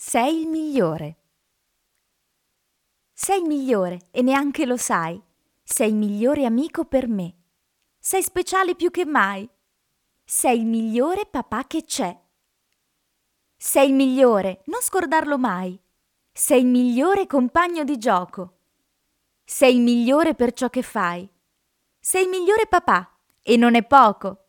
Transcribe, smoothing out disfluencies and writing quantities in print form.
Sei il migliore. Sei il migliore e neanche lo sai. Sei il migliore amico per me. Sei speciale più che mai. Sei il migliore papà che c'è. Sei il migliore, non scordarlo mai. Sei il migliore compagno di gioco. Sei il migliore per ciò che fai. Sei il migliore papà, e non è poco.